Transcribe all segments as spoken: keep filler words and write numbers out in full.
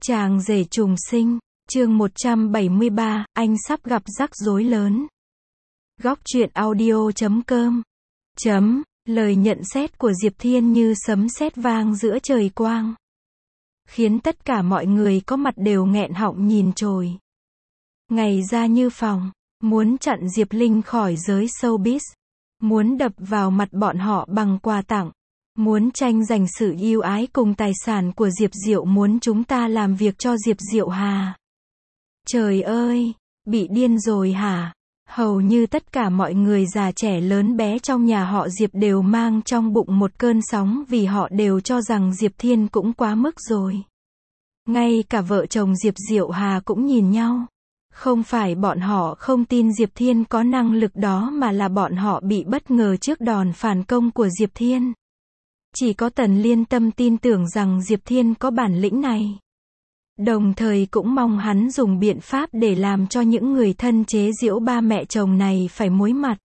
Chàng rể trùng sinh, chương một trăm bảy mươi ba, anh sắp gặp rắc rối lớn. Góc truyện audio chấm com chấm, lời nhận xét của Diệp Thiên như sấm sét vang giữa trời quang, khiến tất cả mọi người có mặt đều nghẹn họng nhìn trồi. Ngày ra như phòng, muốn chặn Diệp Linh khỏi giới showbiz, muốn đập vào mặt bọn họ bằng quà tặng, muốn tranh giành sự yêu ái cùng tài sản của Diệp Diệu, muốn chúng ta làm việc cho Diệp Diệu Hà. Trời ơi, bị điên rồi hả? Hầu như tất cả mọi người già trẻ lớn bé trong nhà họ Diệp đều mang trong bụng một cơn sóng vì họ đều cho rằng Diệp Thiên cũng quá mức rồi. Ngay cả vợ chồng Diệp Diệu Hà cũng nhìn nhau. Không phải bọn họ không tin Diệp Thiên có năng lực đó mà là bọn họ bị bất ngờ trước đòn phản công của Diệp Thiên. Chỉ có Tần Liên Tâm tin tưởng rằng Diệp Thiên có bản lĩnh này. Đồng thời cũng mong hắn dùng biện pháp để làm cho những người thân chế giễu ba mẹ chồng này phải muối mặt.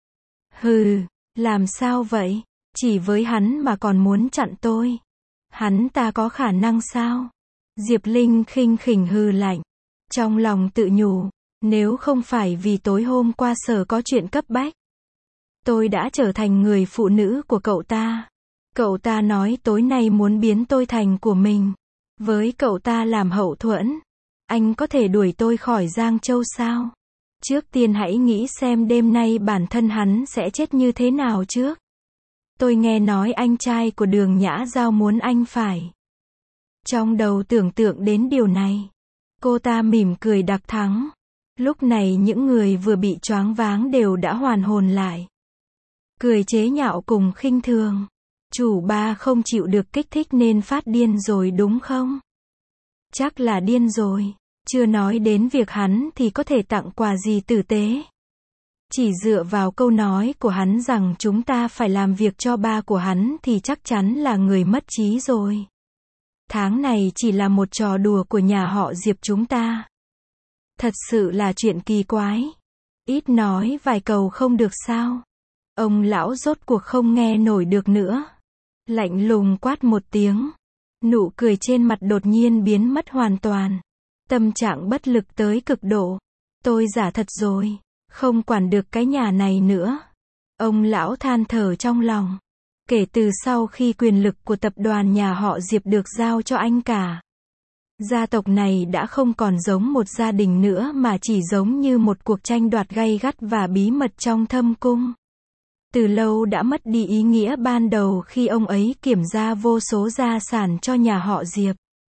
Hừ, làm sao vậy? Chỉ với hắn mà còn muốn chặn tôi. Hắn ta có khả năng sao? Diệp Linh khinh khỉnh hừ lạnh. Trong lòng tự nhủ, nếu không phải vì tối hôm qua Sở có chuyện cấp bách, tôi đã trở thành người phụ nữ của cậu ta. Cậu ta nói tối nay muốn biến tôi thành của mình. Với cậu ta làm hậu thuẫn, anh có thể đuổi tôi khỏi Giang Châu sao? Trước tiên hãy nghĩ xem đêm nay bản thân hắn sẽ chết như thế nào trước. Tôi nghe nói anh trai của Đường Nhã Giao muốn anh phải. Trong đầu tưởng tượng đến điều này, cô ta mỉm cười đặc thắng. Lúc này những người vừa bị choáng váng đều đã hoàn hồn lại. Cười chế nhạo cùng khinh thường. Chủ ba không chịu được kích thích nên phát điên rồi đúng không? Chắc là điên rồi. Chưa nói đến việc hắn thì có thể tặng quà gì tử tế. Chỉ dựa vào câu nói của hắn rằng chúng ta phải làm việc cho ba của hắn thì chắc chắn là người mất trí rồi. Tháng này chỉ là một trò đùa của nhà họ Diệp chúng ta. Thật sự là chuyện kỳ quái. Ít nói vài câu không được sao? Ông lão rốt cuộc không nghe nổi được nữa. Lạnh lùng quát một tiếng. Nụ cười trên mặt đột nhiên biến mất hoàn toàn. Tâm trạng bất lực tới cực độ. Tôi giả thật rồi. Không quản được cái nhà này nữa. Ông lão than thở trong lòng. Kể từ sau khi quyền lực của tập đoàn nhà họ Diệp được giao cho anh cả, gia tộc này đã không còn giống một gia đình nữa mà chỉ giống như một cuộc tranh đoạt gay gắt và bí mật trong thâm cung. Từ lâu đã mất đi ý nghĩa ban đầu khi ông ấy kiểm ra vô số gia sản cho nhà họ Diệp.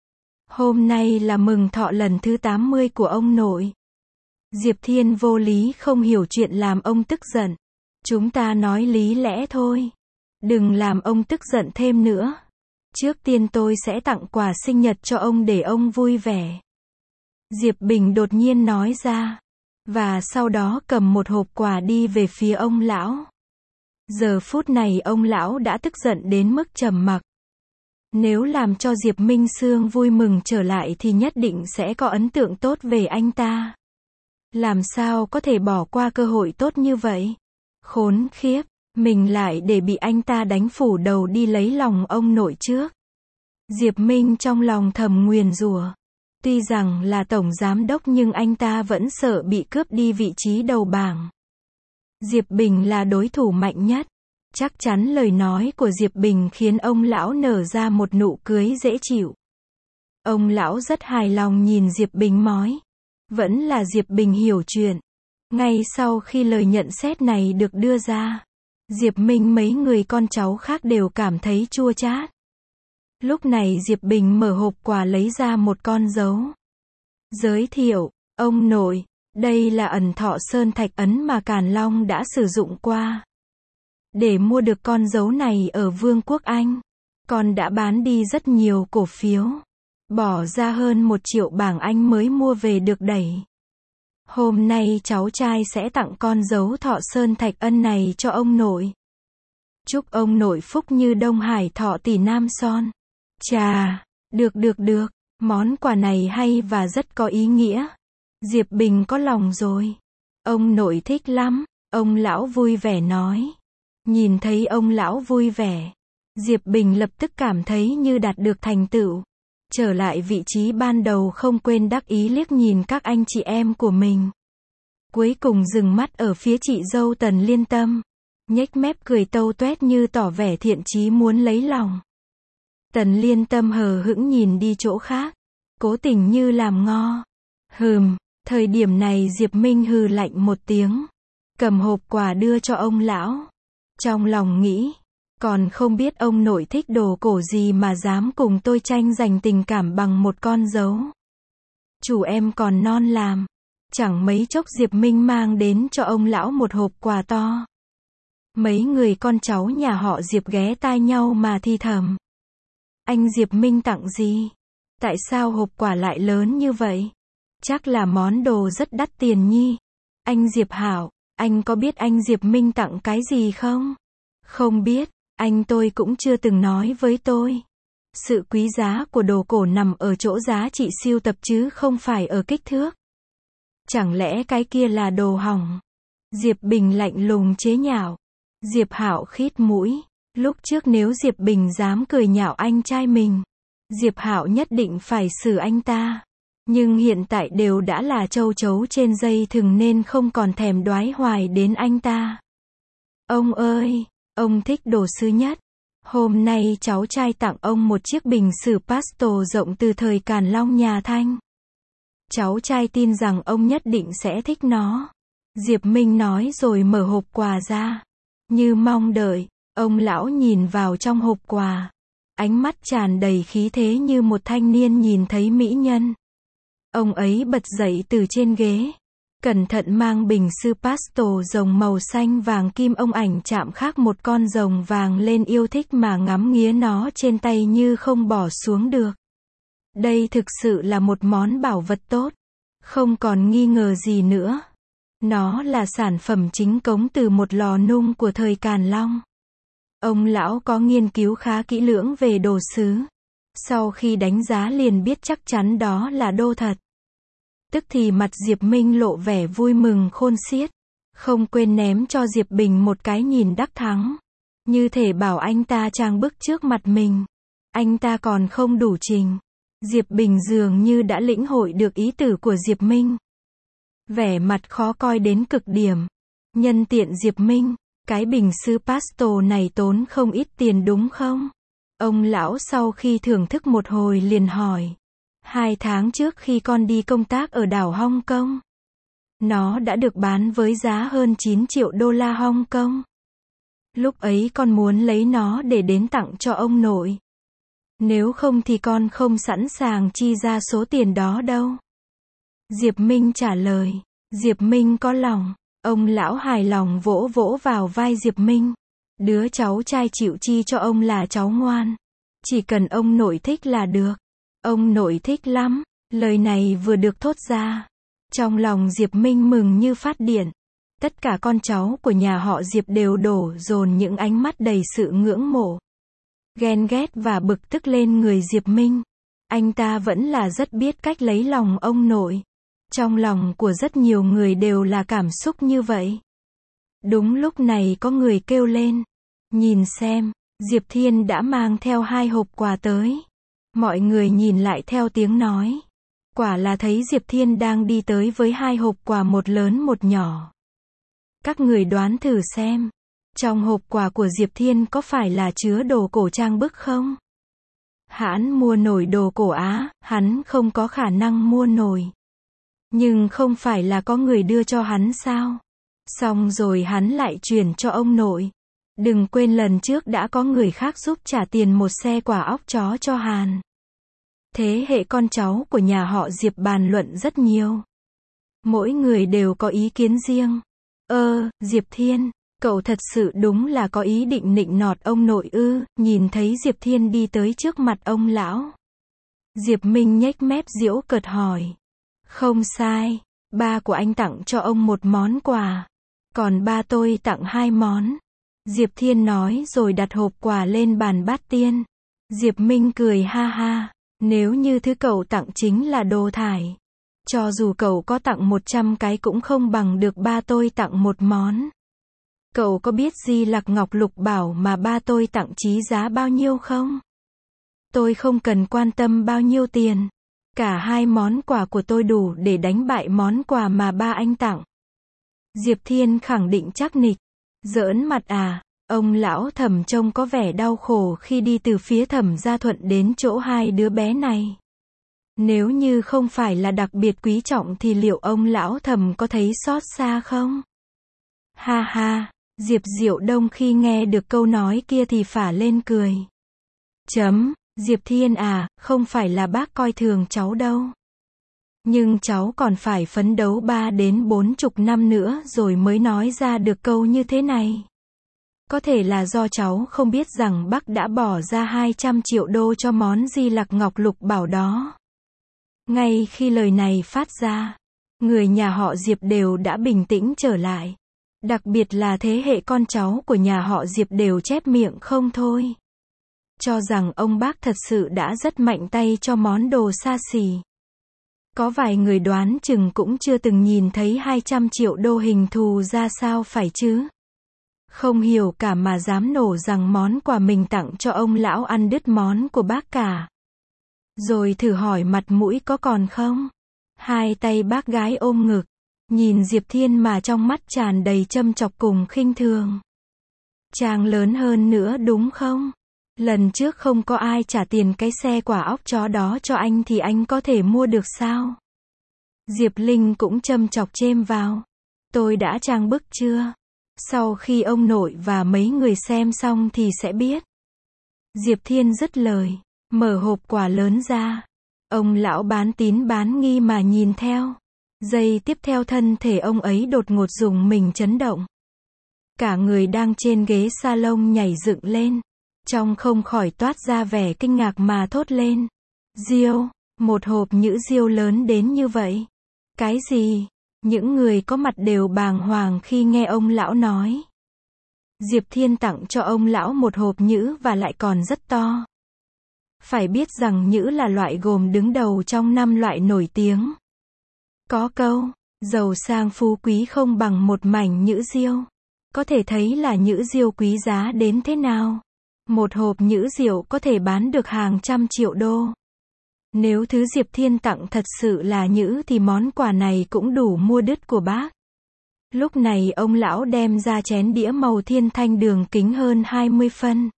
Hôm nay là mừng thọ lần thứ tám mươi của ông nội. Diệp Thiên vô lý không hiểu chuyện làm ông tức giận. Chúng ta nói lý lẽ thôi. Đừng làm ông tức giận thêm nữa. Trước tiên tôi sẽ tặng quà sinh nhật cho ông để ông vui vẻ. Diệp Bình đột nhiên nói ra. Và sau đó cầm một hộp quà đi về phía ông lão. Giờ phút này ông lão đã tức giận đến mức trầm mặc. Nếu làm cho Diệp Minh Sương vui mừng trở lại thì nhất định sẽ có ấn tượng tốt về anh ta. Làm sao có thể bỏ qua cơ hội tốt như vậy? Khốn khiếp, mình lại để bị anh ta đánh phủ đầu đi lấy lòng ông nội trước. Diệp Minh trong lòng thầm nguyền rủa. Tuy rằng là tổng giám đốc nhưng anh ta vẫn sợ bị cướp đi vị trí đầu bảng. Diệp Bình là đối thủ mạnh nhất. Chắc chắn lời nói của Diệp Bình khiến ông lão nở ra một nụ cười dễ chịu. Ông lão rất hài lòng nhìn Diệp Bình nói. Vẫn là Diệp Bình hiểu chuyện. Ngay sau khi lời nhận xét này được đưa ra, Diệp Minh mấy người con cháu khác đều cảm thấy chua chát. Lúc này Diệp Bình mở hộp quà lấy ra một con dấu. Giới thiệu, ông nội, đây là ẩn thọ sơn thạch ấn mà Càn Long đã sử dụng qua. Để mua được con dấu này ở Vương quốc Anh, con đã bán đi rất nhiều cổ phiếu. Bỏ ra hơn một triệu bảng Anh mới mua về được đẩy. Hôm nay cháu trai sẽ tặng con dấu thọ sơn thạch ân này cho ông nội. Chúc ông nội phúc như Đông Hải thọ tỷ Nam Son. Chà, được được được, món quà này hay và rất có ý nghĩa. Diệp Bình có lòng rồi. Ông nội thích lắm, ông lão vui vẻ nói. Nhìn thấy ông lão vui vẻ, Diệp Bình lập tức cảm thấy như đạt được thành tựu. Trở lại vị trí ban đầu không quên đắc ý liếc nhìn các anh chị em của mình. Cuối cùng dừng mắt ở phía chị dâu Tần Liên Tâm. Nhếch mép cười tâu tuét như tỏ vẻ thiện chí muốn lấy lòng. Tần Liên Tâm hờ hững nhìn đi chỗ khác. Cố tình như làm ngo. Hừm, thời điểm này Diệp Minh hừ lạnh một tiếng. Cầm hộp quà đưa cho ông lão. Trong lòng nghĩ, còn không biết ông nội thích đồ cổ gì mà dám cùng tôi tranh giành tình cảm bằng một con dấu. Chủ em còn non làm. Chẳng mấy chốc Diệp Minh mang đến cho ông lão một hộp quà to. Mấy người con cháu nhà họ Diệp ghé tai nhau mà thi thầm. Anh Diệp Minh tặng gì? Tại sao hộp quà lại lớn như vậy? Chắc là món đồ rất đắt tiền nhi. Anh Diệp Hảo, anh có biết anh Diệp Minh tặng cái gì không? Không biết, anh tôi cũng chưa từng nói với tôi. Sự quý giá của đồ cổ nằm ở chỗ giá trị sưu tập chứ không phải ở kích thước. Chẳng lẽ cái kia là đồ hỏng? Diệp Bình lạnh lùng chế nhạo. Diệp Hạo khít mũi. Lúc trước nếu Diệp Bình dám cười nhạo anh trai mình, Diệp Hạo nhất định phải xử anh ta. Nhưng hiện tại đều đã là châu chấu trên dây thừng nên không còn thèm đoái hoài đến anh ta. Ông ơi, ông thích đồ sứ nhất. Hôm nay cháu trai tặng ông một chiếc bình sứ pastel rộng từ thời Càn Long nhà Thanh. Cháu trai tin rằng ông nhất định sẽ thích nó. Diệp Minh nói rồi mở hộp quà ra. Như mong đợi, ông lão nhìn vào trong hộp quà. Ánh mắt tràn đầy khí thế như một thanh niên nhìn thấy mỹ nhân. Ông ấy bật dậy từ trên ghế. Cẩn thận mang bình sứ pastel rồng màu xanh vàng kim ông ảnh chạm khắc một con rồng vàng lên yêu thích mà ngắm nghía nó trên tay như không bỏ xuống được. Đây thực sự là một món bảo vật tốt. Không còn nghi ngờ gì nữa. Nó là sản phẩm chính cống từ một lò nung của thời Càn Long. Ông lão có nghiên cứu khá kỹ lưỡng về đồ sứ. Sau khi đánh giá liền biết chắc chắn đó là đô thật. Tức thì mặt Diệp Minh lộ vẻ vui mừng khôn xiết. Không quên ném cho Diệp Bình một cái nhìn đắc thắng. Như thể bảo anh ta trang bức trước mặt mình. Anh ta còn không đủ trình. Diệp Bình dường như đã lĩnh hội được ý tử của Diệp Minh. Vẻ mặt khó coi đến cực điểm. Nhân tiện Diệp Minh, cái bình sứ pastel này tốn không ít tiền đúng không? Ông lão sau khi thưởng thức một hồi liền hỏi. Hai tháng trước khi con đi công tác ở đảo Hong Kong, nó đã được bán với giá hơn chín triệu đô la Hong Kong. Lúc ấy con muốn lấy nó để đến tặng cho ông nội. Nếu không thì con không sẵn sàng chi ra số tiền đó đâu. Diệp Minh trả lời. Diệp Minh có lòng. Ông lão hài lòng vỗ vỗ vào vai Diệp Minh. Đứa cháu trai chịu chi cho ông là cháu ngoan. Chỉ cần ông nội thích là được. Ông nội thích lắm. Lời này vừa được thốt ra. Trong lòng Diệp Minh mừng như phát điện. Tất cả con cháu của nhà họ Diệp đều đổ dồn những ánh mắt đầy sự ngưỡng mộ, ghen ghét và bực tức lên người Diệp Minh. Anh ta vẫn là rất biết cách lấy lòng ông nội. Trong lòng của rất nhiều người đều là cảm xúc như vậy. Đúng lúc này có người kêu lên. Nhìn xem, Diệp Thiên đã mang theo hai hộp quà tới. Mọi người nhìn lại theo tiếng nói. Quả là thấy Diệp Thiên đang đi tới với hai hộp quà một lớn một nhỏ. Các người đoán thử xem. Trong hộp quà của Diệp Thiên có phải là chứa đồ cổ trang bức không? Hắn mua nổi đồ cổ Á, hắn không có khả năng mua nổi. Nhưng không phải là có người đưa cho hắn sao? Xong rồi hắn lại chuyển cho ông nội. Đừng quên lần trước đã có người khác giúp trả tiền một xe quả óc chó cho Hàn. Thế hệ con cháu của nhà họ Diệp bàn luận rất nhiều. Mỗi người đều có ý kiến riêng. Ơ, Diệp Thiên, cậu thật sự đúng là có ý định nịnh nọt ông nội ư? Nhìn thấy Diệp Thiên đi tới trước mặt ông lão. Diệp Minh nhếch mép giễu cợt hỏi. Không sai, ba của anh tặng cho ông một món quà. Còn ba tôi tặng hai món. Diệp Thiên nói rồi đặt hộp quà lên bàn bát tiên. Diệp Minh cười ha ha. Nếu như thứ cậu tặng chính là đồ thải. Cho dù cậu có tặng một trăm cái cũng không bằng được ba tôi tặng một món. Cậu có biết Di Lặc Ngọc Lục Bảo mà ba tôi tặng chí giá bao nhiêu không? tôi không cần quan tâm bao nhiêu tiền. Cả hai món quà của tôi đủ để đánh bại món quà mà ba anh tặng. Diệp Thiên khẳng định chắc nịch. Giỡn mặt à? Ông lão Thẩm trông có vẻ đau khổ khi đi từ phía Thẩm Gia Thuận đến chỗ hai đứa bé này. Nếu như không phải là đặc biệt quý trọng thì liệu ông lão Thẩm có thấy xót xa không? Ha ha, Diệp Diệu Đông khi nghe được câu nói kia thì phả lên cười. Chấm, Diệp Thiên à, không phải là bác coi thường cháu đâu. Nhưng cháu còn phải phấn đấu ba đến bốn chục năm nữa rồi mới nói ra được câu như thế này. Có thể là do cháu không biết rằng bác đã bỏ ra hai trăm triệu đô cho món Di Lặc Ngọc Lục Bảo đó. Ngay khi lời này phát ra, người nhà họ Diệp đều đã bình tĩnh trở lại. Đặc biệt là thế hệ con cháu của nhà họ Diệp đều chép miệng không thôi. Cho rằng ông bác thật sự đã rất mạnh tay cho món đồ xa xỉ. Có vài người đoán chừng cũng chưa từng nhìn thấy hai trăm triệu đô hình thù ra sao phải chứ. Không hiểu cả mà dám nổ rằng món quà mình tặng cho ông lão ăn đứt món của bác cả. Rồi thử hỏi mặt mũi có còn không? Hai tay bác gái ôm ngực, nhìn Diệp Thiên mà trong mắt tràn đầy châm chọc cùng khinh thường. Chàng lớn hơn nữa đúng không? Lần trước không có ai trả tiền cái xe quả óc chó đó cho anh thì anh có thể mua được sao? Diệp Linh cũng châm chọc chêm vào. Tôi đã trang bức chưa? Sau khi ông nội và mấy người xem xong thì sẽ biết. Diệp Thiên dứt lời, mở hộp quà lớn ra. Ông lão bán tín bán nghi mà nhìn theo. Giây tiếp theo thân thể ông ấy đột ngột rùng mình chấn động. Cả người đang trên ghế salon nhảy dựng lên. Trong không khỏi toát ra vẻ kinh ngạc mà thốt lên. Diêu, một hộp nhũ diêu lớn đến như vậy. Cái gì? Những người có mặt đều bàng hoàng khi nghe ông lão nói. Diệp Thiên tặng cho ông lão một hộp nhũ và lại còn rất to. Phải biết rằng nhũ là loại gồm đứng đầu trong năm loại nổi tiếng. Có câu, giàu sang phú quý không bằng một mảnh nhũ diêu. Có thể thấy là nhũ diêu quý giá đến thế nào. Một hộp nhũ diêu có thể bán được hàng trăm triệu đô. Nếu thứ Diệp Thiên tặng thật sự là nhũ thì món quà này cũng đủ mua đứt của bác. Lúc này ông lão đem ra chén đĩa màu thiên thanh đường kính hơn hai mươi phân.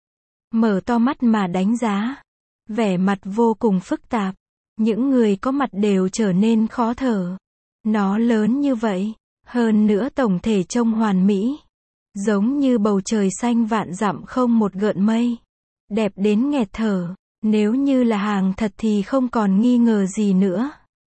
Mở to mắt mà đánh giá. Vẻ mặt vô cùng phức tạp. Những người có mặt đều trở nên khó thở. Nó lớn như vậy. Hơn nữa tổng thể trông hoàn mỹ. Giống như bầu trời xanh vạn dặm không một gợn mây. Đẹp đến nghẹt thở. Nếu như là hàng thật thì không còn nghi ngờ gì nữa.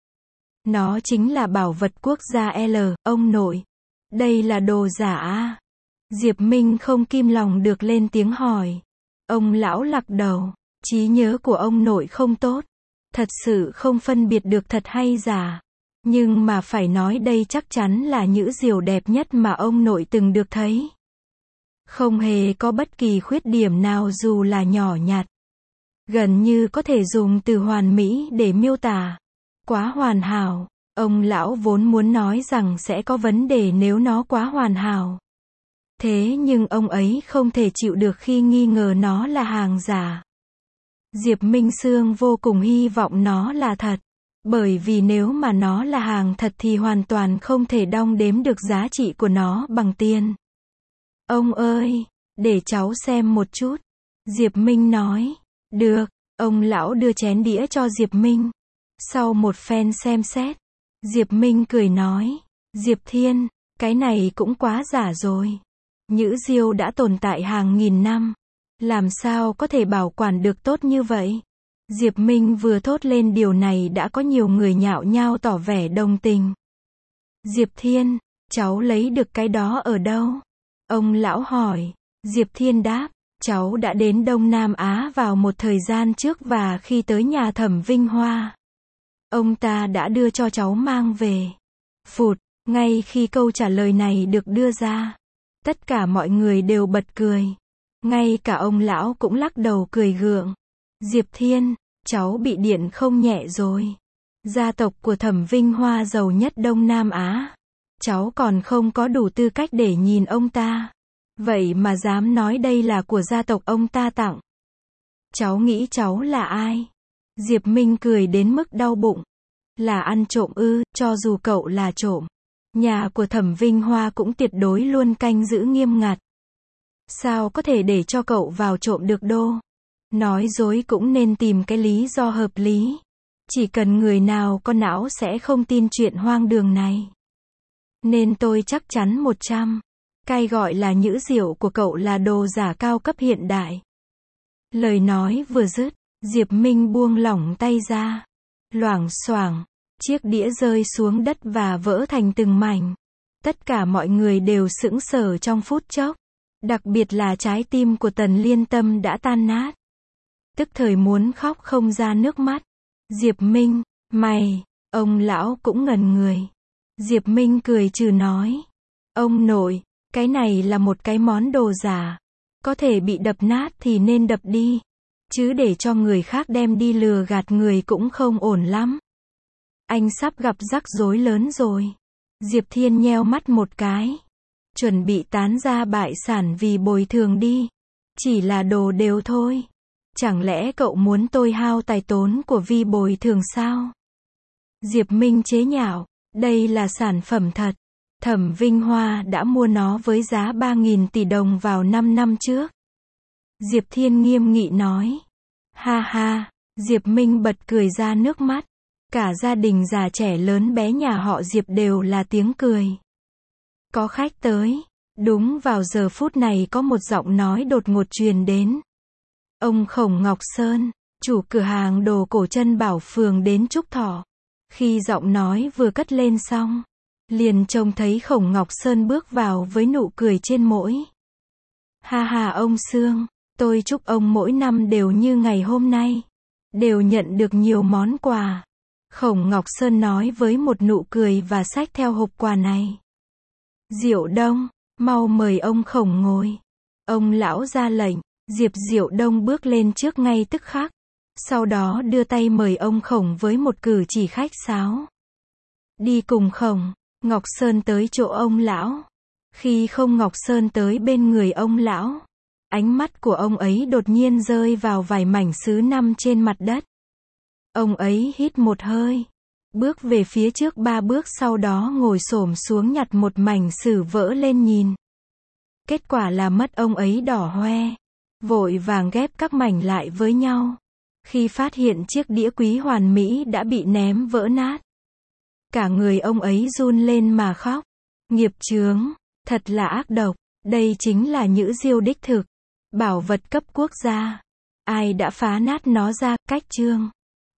Nó chính là bảo vật quốc gia L, ông nội. Đây là đồ giả à? Diệp Minh không kim lòng được lên tiếng hỏi. Ông lão lắc đầu. Trí nhớ của ông nội không tốt. Thật sự không phân biệt được thật hay giả. Nhưng mà phải nói đây chắc chắn là nhũ diều đẹp nhất mà ông nội từng được thấy. Không hề có bất kỳ khuyết điểm nào dù là nhỏ nhặt. Gần như có thể dùng từ hoàn mỹ để miêu tả. Quá hoàn hảo. Ông lão vốn muốn nói rằng sẽ có vấn đề nếu nó quá hoàn hảo. Thế nhưng ông ấy không thể chịu được khi nghi ngờ nó là hàng giả. Diệp Minh Sương vô cùng hy vọng nó là thật. Bởi vì nếu mà nó là hàng thật thì hoàn toàn không thể đong đếm được giá trị của nó bằng tiền. Ông ơi, để cháu xem một chút. Diệp Minh nói. Được, ông lão đưa chén đĩa cho Diệp Minh. Sau một phen xem xét, Diệp Minh cười nói. Diệp Thiên, cái này cũng quá giả rồi. Nhũ diêu đã tồn tại hàng nghìn năm. Làm sao có thể bảo quản được tốt như vậy? Diệp Minh vừa thốt lên điều này đã có nhiều người nhạo nhao tỏ vẻ đồng tình. Diệp Thiên, cháu lấy được cái đó ở đâu? Ông lão hỏi. Diệp Thiên đáp. Cháu đã đến Đông Nam Á vào một thời gian trước và khi tới nhà Thẩm Vinh Hoa, ông ta đã đưa cho cháu mang về. Phụt, ngay khi câu trả lời này được đưa ra, tất cả mọi người đều bật cười. Ngay cả ông lão cũng lắc đầu cười gượng. Diệp Thiên, cháu bị điện không nhẹ rồi. Gia tộc của Thẩm Vinh Hoa giàu nhất Đông Nam Á. Cháu còn không có đủ tư cách để nhìn ông ta. Vậy mà dám nói đây là của gia tộc ông ta tặng. Cháu nghĩ cháu là ai? Diệp Minh cười đến mức đau bụng. Là ăn trộm ư? Cho dù cậu là trộm, nhà của Thẩm Vinh Hoa cũng tuyệt đối luôn canh giữ nghiêm ngặt. Sao có thể để cho cậu vào trộm được đô? Nói dối cũng nên tìm cái lý do hợp lý. Chỉ cần người nào có não sẽ không tin chuyện hoang đường này. Nên tôi chắc chắn một trăm. Cái gọi là nhữ rượu của cậu là đồ giả cao cấp hiện đại. Lời nói vừa dứt, Diệp Minh buông lỏng tay ra. Loảng xoảng, chiếc đĩa rơi xuống đất và vỡ thành từng mảnh. Tất cả mọi người đều sững sờ trong phút chốc. Đặc biệt là trái tim của Tần Liên Tâm đã tan nát. Tức thời muốn khóc không ra nước mắt. Diệp Minh, mày, ông lão cũng ngẩn người. Diệp Minh cười trừ nói. Ông nội, cái này là một cái món đồ giả. Có thể bị đập nát thì nên đập đi. Chứ để cho người khác đem đi lừa gạt người cũng không ổn lắm. Anh sắp gặp rắc rối lớn rồi. Diệp Thiên nheo mắt một cái. Chuẩn bị tán ra bại sản vì bồi thường đi. Chỉ là đồ đều thôi. Chẳng lẽ cậu muốn tôi hao tài tốn của Vi bồi thường sao? Diệp Minh chế nhạo. Đây là sản phẩm thật. Thẩm Vinh Hoa đã mua nó với giá ba nghìn tỷ đồng vào năm năm trước. Diệp Thiên nghiêm nghị nói. Ha ha, Diệp Minh bật cười ra nước mắt. Cả gia đình già trẻ lớn bé nhà họ Diệp đều là tiếng cười. Có khách tới. Đúng vào giờ phút này có một giọng nói đột ngột truyền đến. Ông Khổng Ngọc Sơn, chủ cửa hàng đồ cổ Trân Bảo phường đến chúc thọ. Khi giọng nói vừa cất lên xong, liền trông thấy Khổng Ngọc Sơn bước vào với nụ cười trên môi. Ha ha ông Sương, tôi chúc ông mỗi năm đều như ngày hôm nay, đều nhận được nhiều món quà. Khổng Ngọc Sơn nói với một nụ cười và xách theo hộp quà này. Diệu Đông, mau mời ông Khổng ngồi. Ông lão ra lệnh, Diệp Diệu Đông bước lên trước ngay tức khắc. Sau đó đưa tay mời ông Khổng với một cử chỉ khách sáo. Đi cùng Khổng Ngọc Sơn tới chỗ ông lão. Khi không Ngọc Sơn tới bên người ông lão, ánh mắt của ông ấy đột nhiên rơi vào vài mảnh sứ nằm trên mặt đất. Ông ấy hít một hơi, bước về phía trước ba bước, sau đó ngồi xổm xuống nhặt một mảnh sứ vỡ lên nhìn. Kết quả là mắt ông ấy đỏ hoe, vội vàng ghép các mảnh lại với nhau. Khi phát hiện chiếc đĩa quý hoàn mỹ đã bị ném vỡ nát, cả người ông ấy run lên mà khóc. Nghiệp chướng, thật là ác độc, đây chính là nhữ diêu đích thực, bảo vật cấp quốc gia. Ai đã phá nát nó ra? Cách chương